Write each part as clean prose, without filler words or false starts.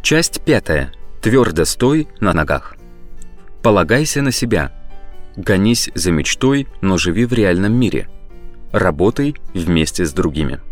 Часть 5. Твердо стой на ногах. Полагайся на себя. Гонись за мечтой, но живи в реальном мире. Работай вместе с другими.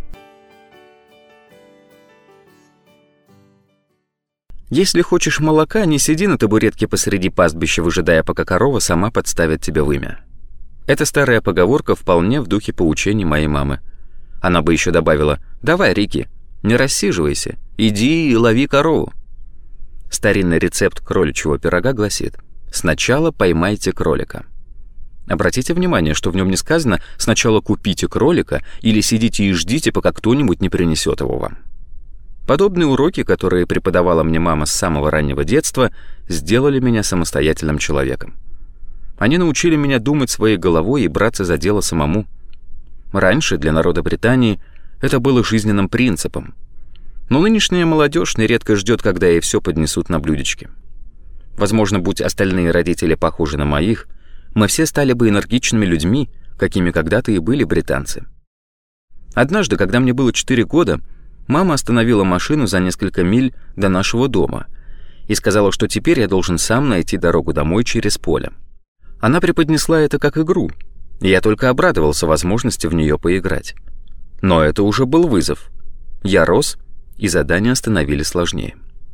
Если хочешь молока, не сиди на табуретке посреди пастбища, выжидая, пока корова сама подставит тебе вымя. Эта старая поговорка вполне в духе поучений моей мамы. Она бы еще добавила: «Давай, Рики, не рассиживайся, иди и лови корову». Старинный рецепт кроличьего пирога гласит: «Сначала поймайте кролика». Обратите внимание, что в нем не сказано «сначала купите кролика» или «сидите и ждите, пока кто-нибудь не принесет его вам». Подобные уроки, которые преподавала мне мама с самого раннего детства, сделали меня самостоятельным человеком. Они научили меня думать своей головой и браться за дело самому. Раньше для народа Британии это было жизненным принципом. Но нынешняя молодежь нередко ждет, когда ей все поднесут на блюдечке. Возможно, будь остальные родители похожи на моих, мы все стали бы энергичными людьми, какими когда-то и были британцы. Однажды, когда мне было 4 года, мама остановила машину за несколько миль до нашего дома и сказала, что теперь я должен сам найти дорогу домой через поле. Она преподнесла это как игру, и я только обрадовался возможности в нее поиграть. Но это уже был вызов. Я рос, и задания становились сложнее.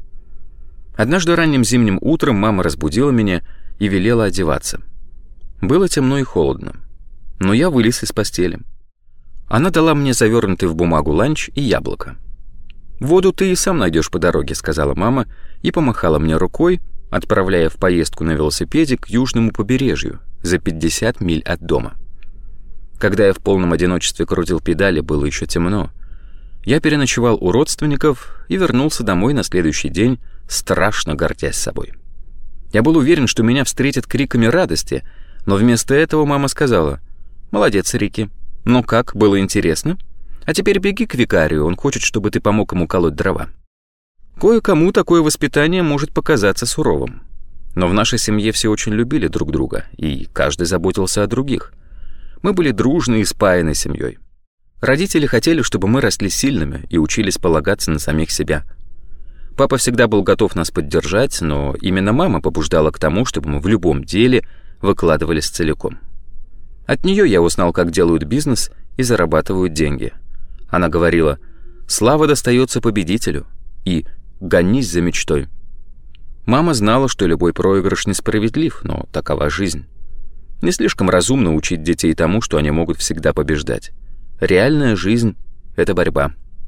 Однажды ранним зимним утром мама разбудила меня и велела одеваться. Было темно и холодно, но я вылез из постели. Она дала мне завернутый в бумагу ланч и яблоко. «Воду ты и сам найдешь по дороге», — сказала мама и помахала мне рукой, отправляя в поездку на велосипеде к южному побережью за 50 миль от дома. Когда я в полном одиночестве крутил педали, было еще темно. Я переночевал у родственников и вернулся домой на следующий день, страшно гордясь собой. Я был уверен, что меня встретят криками радости, но вместо этого мама сказала: «Молодец, Рики. Ну как, было интересно? А теперь беги к викарию, он хочет, чтобы ты помог ему колоть дрова». Кое-кому такое воспитание может показаться суровым. Но в нашей семье все очень любили друг друга, и каждый заботился о других. Мы были дружной и спаянной семьей. Родители хотели, чтобы мы росли сильными и учились полагаться на самих себя. Папа всегда был готов нас поддержать, но именно мама побуждала к тому, чтобы мы в любом деле выкладывались целиком. От нее я узнал, как делают бизнес и зарабатывают деньги. Она говорила: «Слава достается победителю» и «Гонись за мечтой». Мама знала, что любой проигрыш несправедлив, но такова жизнь. Не слишком разумно учить детей тому, что они могут всегда побеждать. Реальная жизнь — это борьба.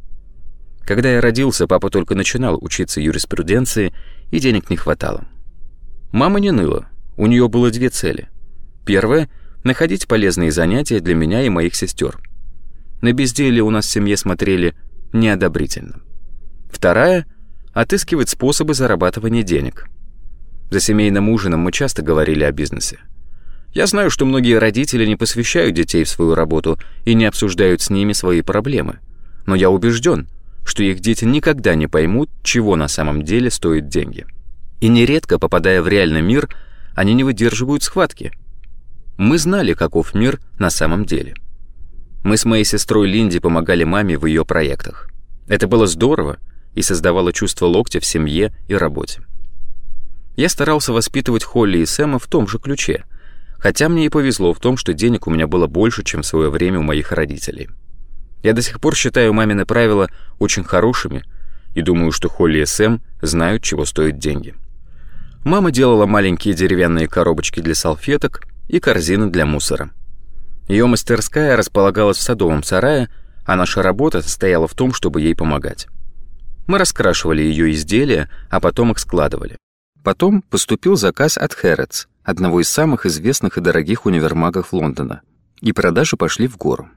Когда я родился, папа только начинал учиться юриспруденции, и денег не хватало. Мама не ныла, у нее было 2 цели. Первая — находить полезные занятия для меня и моих сестер. На безделье у нас в семье смотрели неодобрительно. Вторая — отыскивать способы зарабатывания денег. За семейным ужином мы часто говорили о бизнесе. Я знаю, что многие родители не посвящают детей в свою работу и не обсуждают с ними свои проблемы. Но я убежден, что их дети никогда не поймут, чего на самом деле стоят деньги. И нередко, попадая в реальный мир, они не выдерживают схватки. Мы знали, каков мир на самом деле. Мы с моей сестрой Линди помогали маме в ее проектах. Это было здорово и создавало чувство локтя в семье и работе. Я старался воспитывать Холли и Сэма в том же ключе, хотя мне и повезло в том, что денег у меня было больше, чем в свое время у моих родителей. Я до сих пор считаю мамины правила очень хорошими и думаю, что Холли и Сэм знают, чего стоят деньги. Мама делала маленькие деревянные коробочки для салфеток и корзины для мусора. Ее мастерская располагалась в садовом сарае, а наша работа состояла в том, чтобы ей помогать. Мы раскрашивали ее изделия, а потом их складывали. Потом поступил заказ от Harrods, одного из самых известных и дорогих универмагов Лондона, и продажи пошли в гору.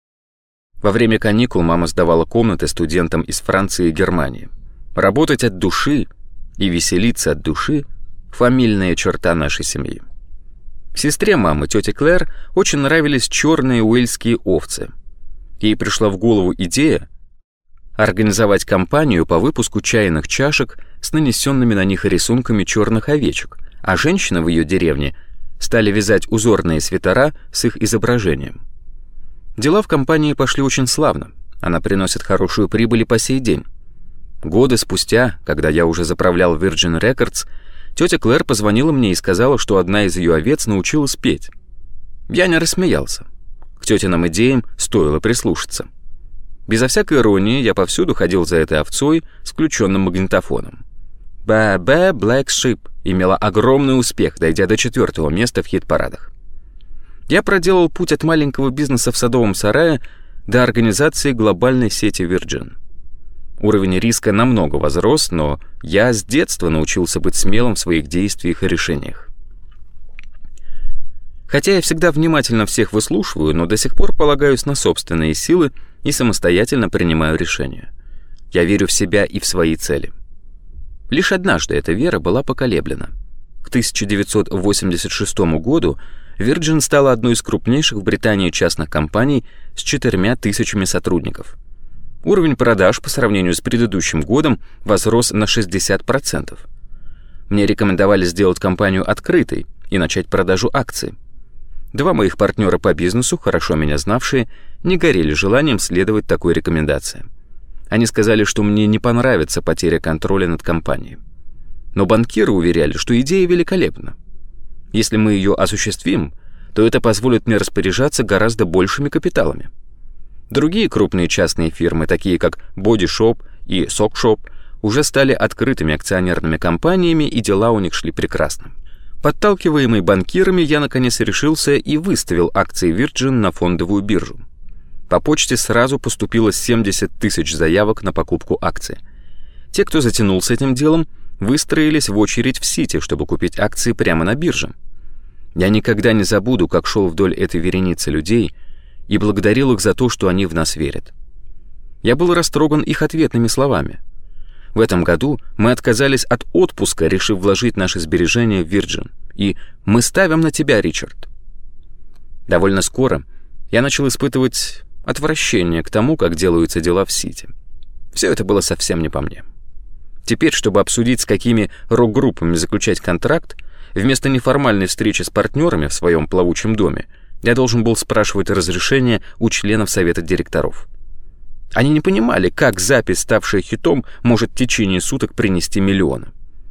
Во время каникул мама сдавала комнаты студентам из Франции и Германии. Работать от души и веселиться от души — фамильная черта нашей семьи. Сестре мамы, тете Клэр, очень нравились черные уэльские овцы. Ей пришла в голову идея организовать кампанию по выпуску чайных чашек с нанесенными на них рисунками черных овечек, а женщины в ее деревне стали вязать узорные свитера с их изображением. Дела в компании пошли очень славно, она приносит хорошую прибыль и по сей день. Годы спустя, когда я уже заправлял Virgin Records, тетя Клэр позвонила мне и сказала, что одна из ее овец научилась петь. Я не рассмеялся. К тетиным идеям стоило прислушаться. Безо всякой иронии я повсюду ходил за этой овцой с включенным магнитофоном. «Ба-ба Black Sheep» имела огромный успех, дойдя до 4-го места в хит-парадах. Я проделал путь от маленького бизнеса в садовом сарае до организации глобальной сети Virgin. Уровень риска намного возрос, но я с детства научился быть смелым в своих действиях и решениях. Хотя я всегда внимательно всех выслушиваю, но до сих пор полагаюсь на собственные силы и самостоятельно принимаю решения. Я верю в себя и в свои цели. Лишь однажды эта вера была поколеблена. К 1986 году Virgin стала одной из крупнейших в Британии частных компаний с 4000 сотрудников. Уровень продаж по сравнению с предыдущим годом возрос на 60%. Мне рекомендовали сделать компанию открытой и начать продажу акций. Два моих партнера по бизнесу, хорошо меня знавшие, не горели желанием следовать такой рекомендации. Они сказали, что мне не понравится потеря контроля над компанией. Но банкиры уверяли, что идея великолепна. Если мы ее осуществим, то это позволит мне распоряжаться гораздо большими капиталами. Другие крупные частные фирмы, такие как Body Shop и Sock Shop, уже стали открытыми акционерными компаниями, и дела у них шли прекрасно. Подталкиваемый банкирами, я наконец решился и выставил акции Virgin на фондовую биржу. По почте сразу поступило 70 тысяч заявок на покупку акций. Те, кто затянул с этим делом, выстроились в очередь в Сити, чтобы купить акции прямо на бирже. Я никогда не забуду, как шел вдоль этой вереницы людей и благодарил их за то, что они в нас верят. Я был растроган их ответными словами. В этом году мы отказались от отпуска, решив вложить наши сбережения в Virgin. И мы ставим на тебя, Ричард. Довольно скоро я начал испытывать отвращение к тому, как делаются дела в Сити. Все это было совсем не по мне. Теперь, чтобы обсудить, с какими рок-группами заключать контракт, вместо неформальной встречи с партнерами в своем плавучем доме, я должен был спрашивать разрешение у членов совета директоров. Они не понимали, как запись, ставшая хитом, может в течение суток принести миллионы.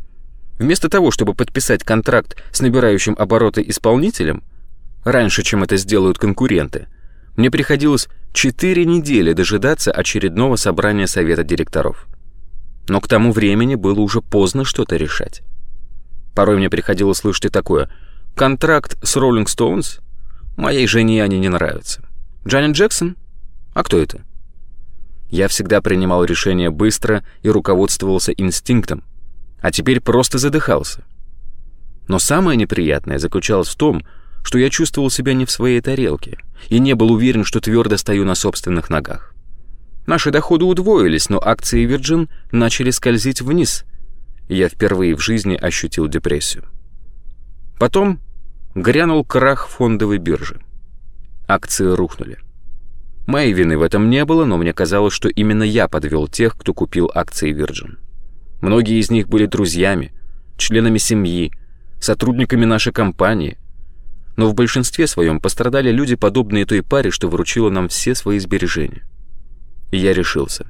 Вместо того, чтобы подписать контракт с набирающим обороты исполнителем, раньше, чем это сделают конкуренты, мне приходилось 4 недели дожидаться очередного собрания совета директоров. Но к тому времени было уже поздно что-то решать. Порой мне приходилось слышать и такое: «Контракт с Rolling Stones? Моей жене они не нравятся. Джанет Джексон? А кто это?» Я всегда принимал решения быстро и руководствовался инстинктом, а теперь просто задыхался. Но самое неприятное заключалось в том, что я чувствовал себя не в своей тарелке и не был уверен, что твердо стою на собственных ногах. Наши доходы удвоились, но акции Virgin начали скользить вниз, и я впервые в жизни ощутил депрессию. Потом грянул крах фондовой биржи. Акции рухнули. Моей вины в этом не было, но мне казалось, что именно я подвел тех, кто купил акции Virgin. Многие из них были друзьями, членами семьи, сотрудниками нашей компании. Но в большинстве своем пострадали люди, подобные той паре, что выручила нам все свои сбережения. И я решился.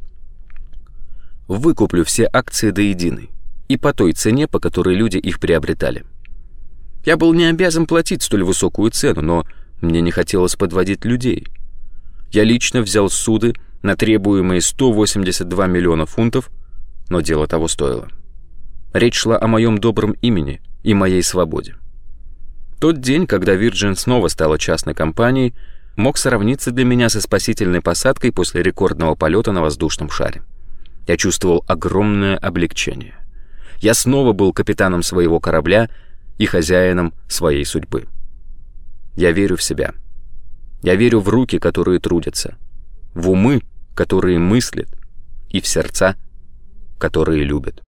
Выкуплю все акции до единой, и по той цене, по которой люди их приобретали. Я был не обязан платить столь высокую цену, но мне не хотелось подводить людей. Я лично взял суды на требуемые 182 миллиона фунтов, но дело того стоило. Речь шла о моем добром имени и моей свободе. Тот день, когда Virgin снова стала частной компанией, мог сравниться для меня со спасительной посадкой после рекордного полета на воздушном шаре. Я чувствовал огромное облегчение. Я снова был капитаном своего корабля и хозяином своей судьбы. Я верю в себя. Я верю в руки, которые трудятся, в умы, которые мыслят, и в сердца, которые любят.